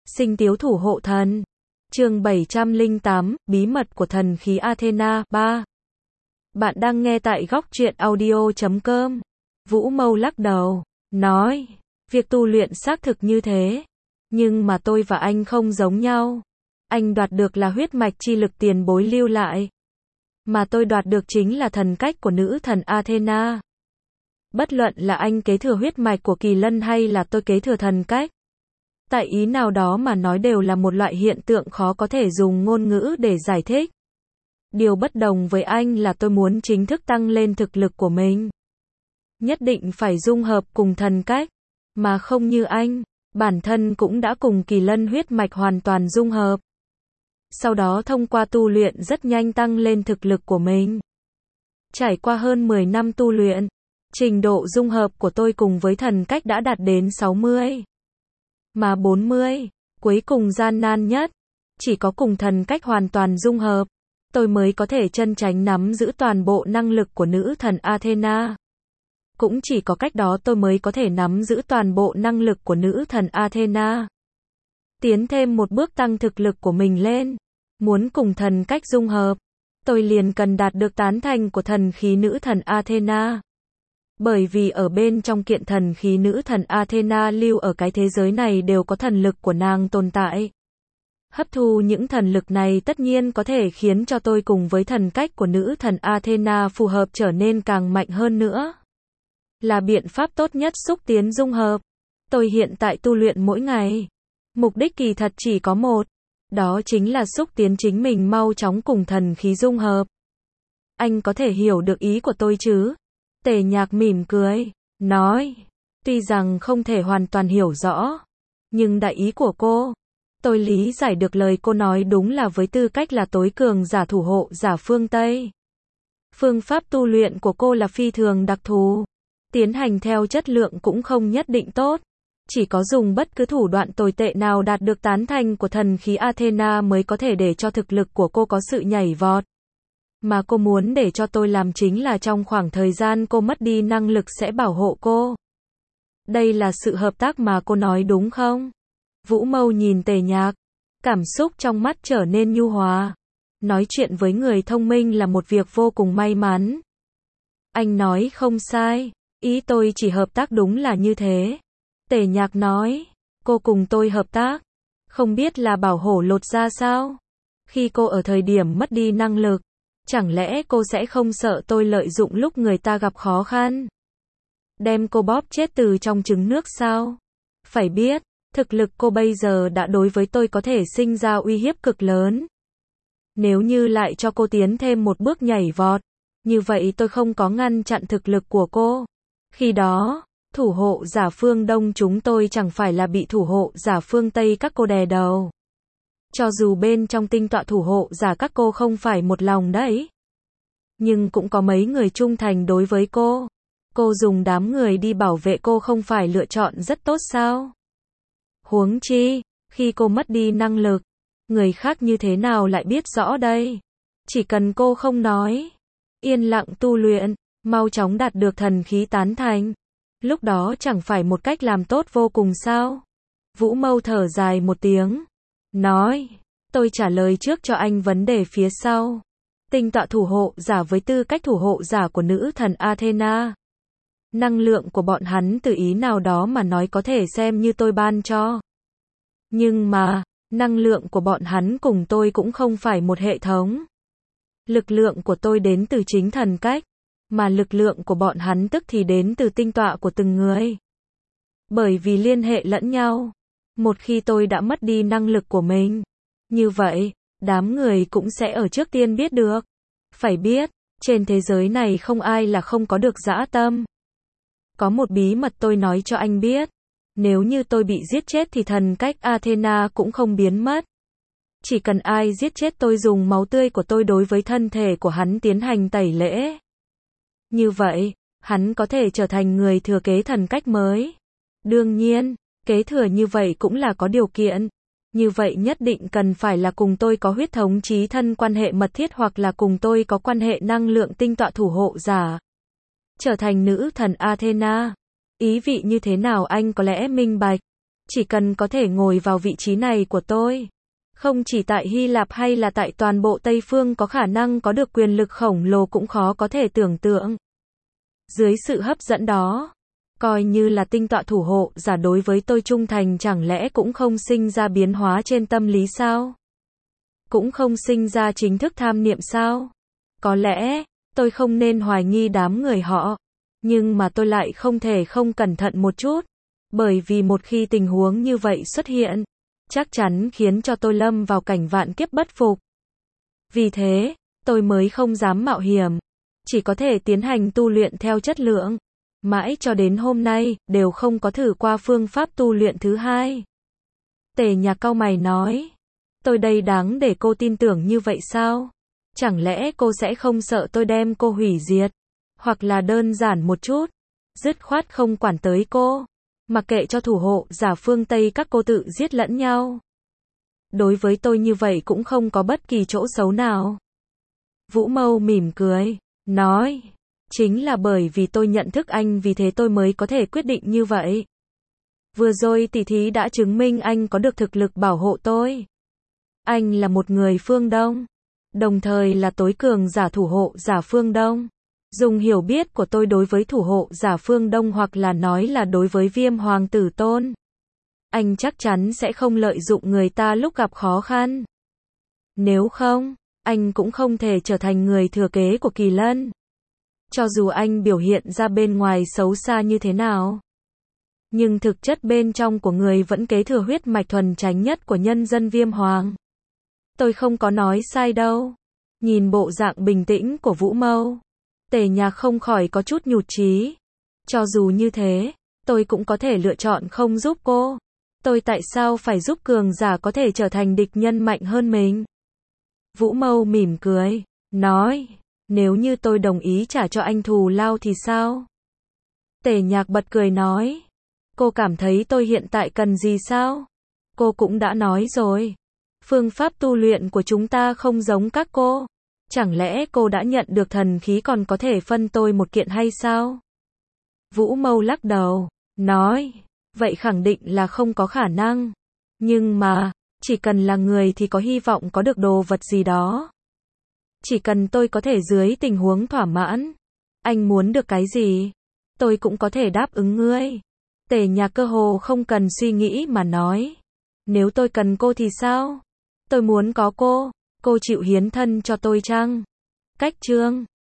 Sinh tiếu thủ hộ thần. Chương 708, bí mật của thần khí Athena 3. Bạn đang nghe tại góc truyện audio.com. Vũ Mâu lắc đầu, nói, việc tu luyện xác thực như thế, nhưng mà tôi và anh không giống nhau. Anh đoạt được là huyết mạch chi lực tiền bối lưu lại, mà tôi đoạt được chính là thần cách của nữ thần Athena. Bất luận là anh kế thừa huyết mạch của Kỳ Lân hay là tôi kế thừa thần cách, tại ý nào đó mà nói đều là một loại hiện tượng khó có thể dùng ngôn ngữ để giải thích. Điều bất đồng với anh là tôi muốn chính thức tăng lên thực lực của mình. Nhất định phải dung hợp cùng thần cách, mà không như anh, bản thân cũng đã cùng Kỳ Lân huyết mạch hoàn toàn dung hợp. Sau đó thông qua tu luyện rất nhanh tăng lên thực lực của mình. Trải qua hơn 10 năm tu luyện, trình độ dung hợp của tôi cùng với thần cách đã đạt đến 60. Mà 40, cuối cùng gian nan nhất, chỉ có cùng thần cách hoàn toàn dung hợp, tôi mới có thể chân chánh nắm giữ toàn bộ năng lực của nữ thần Athena. Cũng chỉ có cách đó tôi mới có thể nắm giữ toàn bộ năng lực của nữ thần Athena. Tiến thêm một bước tăng thực lực của mình lên, muốn cùng thần cách dung hợp, tôi liền cần đạt được tán thành của thần khí nữ thần Athena. Bởi vì ở bên trong kiện thần khí nữ thần Athena lưu ở cái thế giới này đều có thần lực của nàng tồn tại. Hấp thu những thần lực này tất nhiên có thể khiến cho tôi cùng với thần cách của nữ thần Athena phù hợp trở nên càng mạnh hơn nữa. Là biện pháp tốt nhất xúc tiến dung hợp. Tôi hiện tại tu luyện mỗi ngày. Mục đích kỳ thật chỉ có một. Đó chính là xúc tiến chính mình mau chóng cùng thần khí dung hợp. Anh có thể hiểu được ý của tôi chứ? Tề Nhạc mỉm cười, nói, tuy rằng không thể hoàn toàn hiểu rõ, nhưng đại ý của cô, tôi lý giải được. Lời cô nói đúng là với tư cách là tối cường giả thủ hộ giả phương Tây. Phương pháp tu luyện của cô là phi thường đặc thù, tiến hành theo chất lượng cũng không nhất định tốt. Chỉ có dùng bất cứ thủ đoạn tồi tệ nào đạt được tán thành của thần khí Athena mới có thể để cho thực lực của cô có sự nhảy vọt. Mà cô muốn để cho tôi làm chính là trong khoảng thời gian cô mất đi năng lực sẽ bảo hộ cô. Đây là sự hợp tác mà cô nói đúng không? Vũ Mâu nhìn Tề Nhạc, cảm xúc trong mắt trở nên nhu hòa. Nói chuyện với người thông minh là một việc vô cùng may mắn. Anh nói không sai, ý tôi chỉ hợp tác đúng là như thế. Tề Nhạc nói, cô cùng tôi hợp tác, không biết là bảo hộ lột ra sao? Khi cô ở thời điểm mất đi năng lực, chẳng lẽ cô sẽ không sợ tôi lợi dụng lúc người ta gặp khó khăn, đem cô bóp chết từ trong trứng nước sao? Phải biết, thực lực cô bây giờ đã đối với tôi có thể sinh ra uy hiếp cực lớn. Nếu như lại cho cô tiến thêm một bước nhảy vọt, như vậy tôi không có ngăn chặn thực lực của cô. Khi đó, thủ hộ giả phương Đông chúng tôi chẳng phải là bị thủ hộ giả phương Tây các cô đè đầu. Cho dù bên trong tinh tọa thủ hộ giả các cô không phải một lòng đấy, nhưng cũng có mấy người trung thành đối với cô. Cô dùng đám người đi bảo vệ cô không phải lựa chọn rất tốt sao? Huống chi, khi cô mất đi năng lực, người khác như thế nào lại biết rõ đây? Chỉ cần cô không nói, yên lặng tu luyện, mau chóng đạt được thần khí tán thành, lúc đó chẳng phải một cách làm tốt vô cùng sao? Vũ Mâu thở dài một tiếng, nói, tôi trả lời trước cho anh vấn đề phía sau. Tinh tọa thủ hộ giả với tư cách thủ hộ giả của nữ thần Athena. Năng lượng của bọn hắn từ ý nào đó mà nói có thể xem như tôi ban cho. Nhưng mà, năng lượng của bọn hắn cùng tôi cũng không phải một hệ thống. Lực lượng của tôi đến từ chính thần cách, mà lực lượng của bọn hắn tức thì đến từ tinh tọa của từng người. Bởi vì liên hệ lẫn nhau, một khi tôi đã mất đi năng lực của mình, như vậy, đám người cũng sẽ ở trước tiên biết được. Phải biết, trên thế giới này không ai là không có được dã tâm. Có một bí mật tôi nói cho anh biết. Nếu như tôi bị giết chết thì thần cách Athena cũng không biến mất. Chỉ cần ai giết chết tôi dùng máu tươi của tôi đối với thân thể của hắn tiến hành tẩy lễ. Như vậy, hắn có thể trở thành người thừa kế thần cách mới. Đương nhiên, kế thừa như vậy cũng là có điều kiện. Như vậy nhất định cần phải là cùng tôi có huyết thống chí thân quan hệ mật thiết hoặc là cùng tôi có quan hệ năng lượng tinh tọa thủ hộ giả. Trở thành nữ thần Athena. Ý vị như thế nào anh có lẽ minh bạch. Chỉ cần có thể ngồi vào vị trí này của tôi, không chỉ tại Hy Lạp hay là tại toàn bộ Tây Phương có khả năng có được quyền lực khổng lồ cũng khó có thể tưởng tượng. Dưới sự hấp dẫn đó, coi như là tinh tọa thủ hộ giả đối với tôi trung thành chẳng lẽ cũng không sinh ra biến hóa trên tâm lý sao? Cũng không sinh ra chính thức tham niệm sao? Có lẽ, tôi không nên hoài nghi đám người họ, nhưng mà tôi lại không thể không cẩn thận một chút, bởi vì một khi tình huống như vậy xuất hiện, chắc chắn khiến cho tôi lâm vào cảnh vạn kiếp bất phục. Vì thế, tôi mới không dám mạo hiểm, chỉ có thể tiến hành tu luyện theo chất lượng. Mãi cho đến hôm nay, đều không có thử qua phương pháp tu luyện thứ hai. Tề Nhạc cau mày nói, tôi đây đáng để cô tin tưởng như vậy sao? Chẳng lẽ cô sẽ không sợ tôi đem cô hủy diệt? Hoặc là đơn giản một chút, dứt khoát không quản tới cô, mặc kệ cho thủ hộ giả phương Tây các cô tự giết lẫn nhau. Đối với tôi như vậy cũng không có bất kỳ chỗ xấu nào. Vũ Mâu mỉm cười, nói, chính là bởi vì tôi nhận thức anh vì thế tôi mới có thể quyết định như vậy. Vừa rồi tỉ thí đã chứng minh anh có được thực lực bảo hộ tôi. Anh là một người phương Đông, đồng thời là tối cường giả thủ hộ giả phương Đông. Dùng hiểu biết của tôi đối với thủ hộ giả phương Đông hoặc là nói là đối với Viêm Hoàng Tử Tôn. Anh chắc chắn sẽ không lợi dụng người ta lúc gặp khó khăn. Nếu không, anh cũng không thể trở thành người thừa kế của Kỳ Lân. Cho dù anh biểu hiện ra bên ngoài xấu xa như thế nào, nhưng thực chất bên trong của người vẫn kế thừa huyết mạch thuần chánh nhất của nhân dân Viêm Hoàng. Tôi không có nói sai đâu. Nhìn bộ dạng bình tĩnh của Vũ Mâu, Tề Nhạc không khỏi có chút nhụt chí. Cho dù như thế, tôi cũng có thể lựa chọn không giúp cô. Tôi tại sao phải giúp cường giả có thể trở thành địch nhân mạnh hơn mình? Vũ Mâu mỉm cười, nói, nếu như tôi đồng ý trả cho anh thù lao thì sao? Tề Nhạc bật cười nói, cô cảm thấy tôi hiện tại cần gì sao? Cô cũng đã nói rồi, phương pháp tu luyện của chúng ta không giống các cô. Chẳng lẽ cô đã nhận được thần khí còn có thể phân tôi một kiện hay sao? Vũ Mâu lắc đầu, nói, vậy khẳng định là không có khả năng. Nhưng mà, chỉ cần là người thì có hy vọng có được đồ vật gì đó. Chỉ cần tôi có thể dưới tình huống thỏa mãn. Anh muốn được cái gì? Tôi cũng có thể đáp ứng ngươi. Tề Nhạc cơ hồ không cần suy nghĩ mà nói. Nếu tôi cần cô thì sao? Tôi muốn có cô chịu hiến thân cho tôi chăng? Cách chương